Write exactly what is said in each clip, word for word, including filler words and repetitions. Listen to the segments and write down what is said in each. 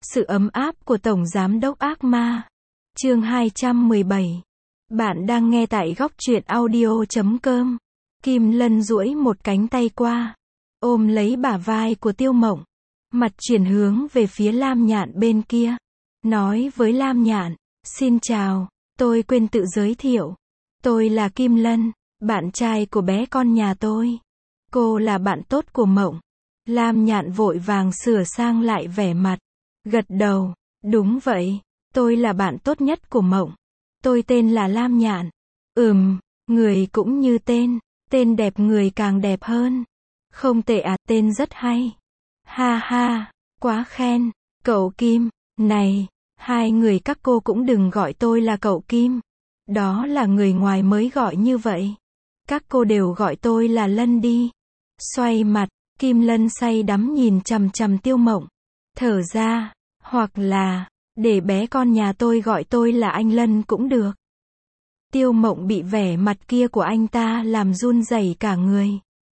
Sự ấm áp của Tổng Giám đốc Ác Ma. Chương hai trăm mười bảy. Bạn đang nghe tại góc truyện audio chấm com. Kim Lân duỗi một cánh tay qua, ôm lấy bả vai của Tiêu Mộng, mặt chuyển hướng về phía Lam Nhạn bên kia, nói với Lam Nhạn, xin chào, tôi quên tự giới thiệu. Tôi là Kim Lân, bạn trai của bé con nhà tôi. Cô là bạn tốt của Mộng. Lam Nhạn vội vàng sửa sang lại vẻ mặt, gật đầu, đúng vậy, tôi là bạn tốt nhất của Mộng. Tôi tên là Lam Nhạn. Ừm, người cũng như tên, tên đẹp người càng đẹp hơn. Không tệ à, tên rất hay. Ha ha, quá khen, cậu Kim, này, hai người các cô cũng đừng gọi tôi là cậu Kim. Đó là người ngoài mới gọi như vậy. Các cô đều gọi tôi là Lân đi. Xoay mặt, Kim Lân say đắm nhìn chằm chằm Tiêu Mộng. Thở ra, hoặc là, để bé con nhà tôi gọi tôi là anh Lân cũng được. Tiêu Mộng bị vẻ mặt kia của anh ta làm run rẩy cả người.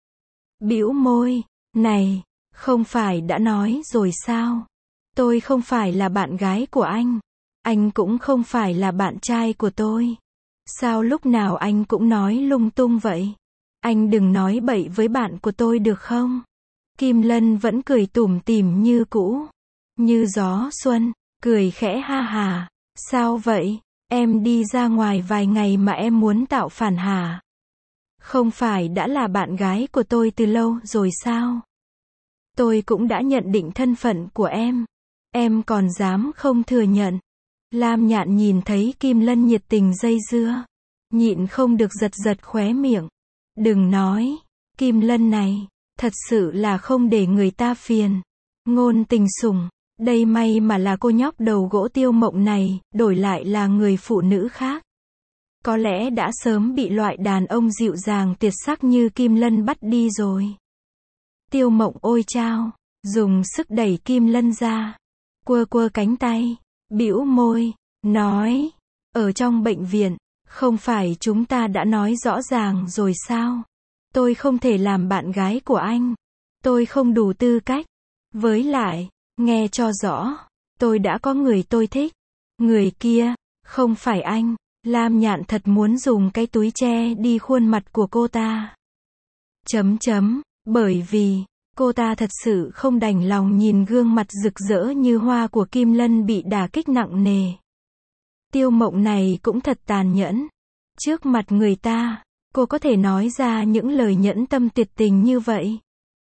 Bĩu môi, này, không phải đã nói rồi sao? Tôi không phải là bạn gái của anh. Anh cũng không phải là bạn trai của tôi. Sao lúc nào anh cũng nói lung tung vậy? Anh đừng nói bậy với bạn của tôi được không? Kim Lân vẫn cười tủm tỉm như cũ. Như gió xuân, cười khẽ ha hà. Sao vậy? Em đi ra ngoài vài ngày mà em muốn tạo phản hả? Không phải đã là bạn gái của tôi từ lâu rồi sao? Tôi cũng đã nhận định thân phận của em. Em còn dám không thừa nhận? Lam Nhạn nhìn thấy Kim Lân nhiệt tình dây dưa, nhịn không được giật giật khóe miệng. Đừng nói, Kim Lân này, thật sự là không để người ta phiền. Ngôn tình sủng, đây may mà là cô nhóc đầu gỗ Tiêu Mộng này, đổi lại là người phụ nữ khác. Có lẽ đã sớm bị loại đàn ông dịu dàng tiệt sắc như Kim Lân bắt đi rồi. Tiêu Mộng ôi chao, dùng sức đẩy Kim Lân ra, quơ quơ cánh tay, bĩu môi, nói, ở trong bệnh viện, không phải chúng ta đã nói rõ ràng rồi sao? Tôi không thể làm bạn gái của anh. Tôi không đủ tư cách. Với lại, nghe cho rõ, tôi đã có người tôi thích. Người kia, không phải anh. Lam Nhạn thật muốn dùng cái túi che đi khuôn mặt của cô ta. Chấm chấm, bởi vì, cô ta thật sự không đành lòng nhìn gương mặt rực rỡ như hoa của Kim Lân bị đả kích nặng nề. Tiêu Mộng này cũng thật tàn nhẫn. Trước mặt người ta, cô có thể nói ra những lời nhẫn tâm tuyệt tình như vậy.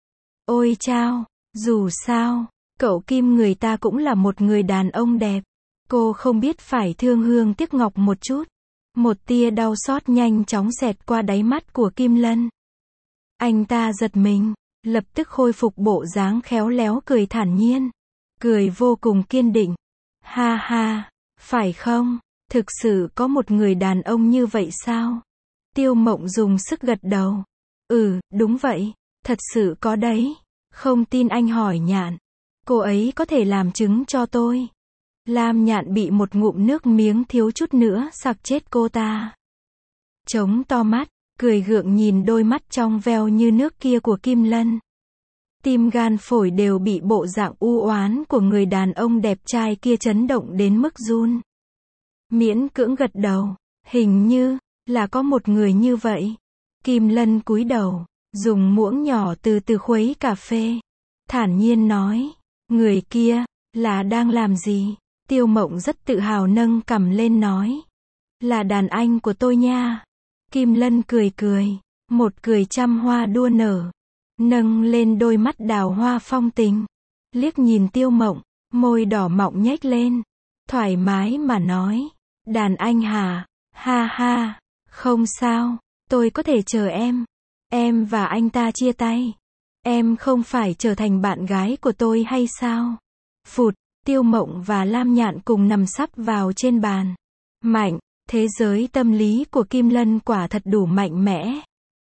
Ôi chao, dù sao, cậu Kim người ta cũng là một người đàn ông đẹp. Cô không biết phải thương hương tiếc ngọc một chút. Một tia đau xót nhanh chóng xẹt qua đáy mắt của Kim Lân. Anh ta giật mình, lập tức khôi phục bộ dáng khéo léo cười thản nhiên. Cười vô cùng kiên định. Ha ha, phải không? Thực sự có một người đàn ông như vậy sao? Tiêu Mộng dùng sức gật đầu. Ừ, đúng vậy, thật sự có đấy. Không tin anh hỏi Nhạn. Cô ấy có thể làm chứng cho tôi. Lam Nhạn bị một ngụm nước miếng thiếu chút nữa sặc chết cô ta. Trống to mắt, cười gượng nhìn đôi mắt trong veo như nước kia của Kim Lân. Tim gan phổi đều bị bộ dạng u oán của người đàn ông đẹp trai kia chấn động đến mức run. Miễn cưỡng gật đầu, hình như là có một người như vậy. Kim Lân cúi đầu, dùng muỗng nhỏ từ từ khuấy cà phê, thản nhiên nói, người kia là đang làm gì? Tiêu Mộng rất tự hào nâng cằm lên nói, là đàn anh của tôi nha. Kim Lân cười cười, một cười trăm hoa đua nở, nâng lên đôi mắt đào hoa phong tình, liếc nhìn Tiêu Mộng, môi đỏ mọng nhếch lên, thoải mái mà nói, đàn anh hả? Ha ha, không sao, tôi có thể chờ em. Em và anh ta chia tay. Em không phải trở thành bạn gái của tôi hay sao? Phụt, Tiêu Mộng và Lam Nhạn cùng nằm sấp vào trên bàn. Mạnh, thế giới tâm lý của Kim Lân quả thật đủ mạnh mẽ.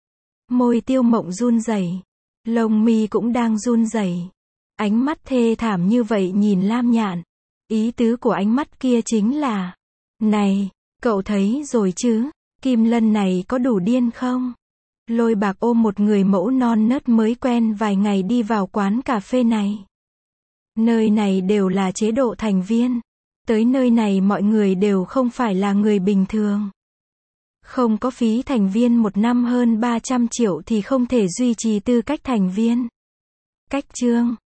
Môi Tiêu Mộng run rẩy, lông mi cũng đang run rẩy. Ánh mắt thê thảm như vậy nhìn Lam Nhạn. Ý tứ của ánh mắt kia chính là, này, cậu thấy rồi chứ, Kim Lân này có đủ điên không? Lôi bạc ôm một người mẫu non nớt mới quen vài ngày đi vào quán cà phê này. Nơi này đều là chế độ thành viên. Tới nơi này mọi người đều không phải là người bình thường. Không có phí thành viên một năm hơn ba trăm triệu thì không thể duy trì tư cách thành viên. Cách chương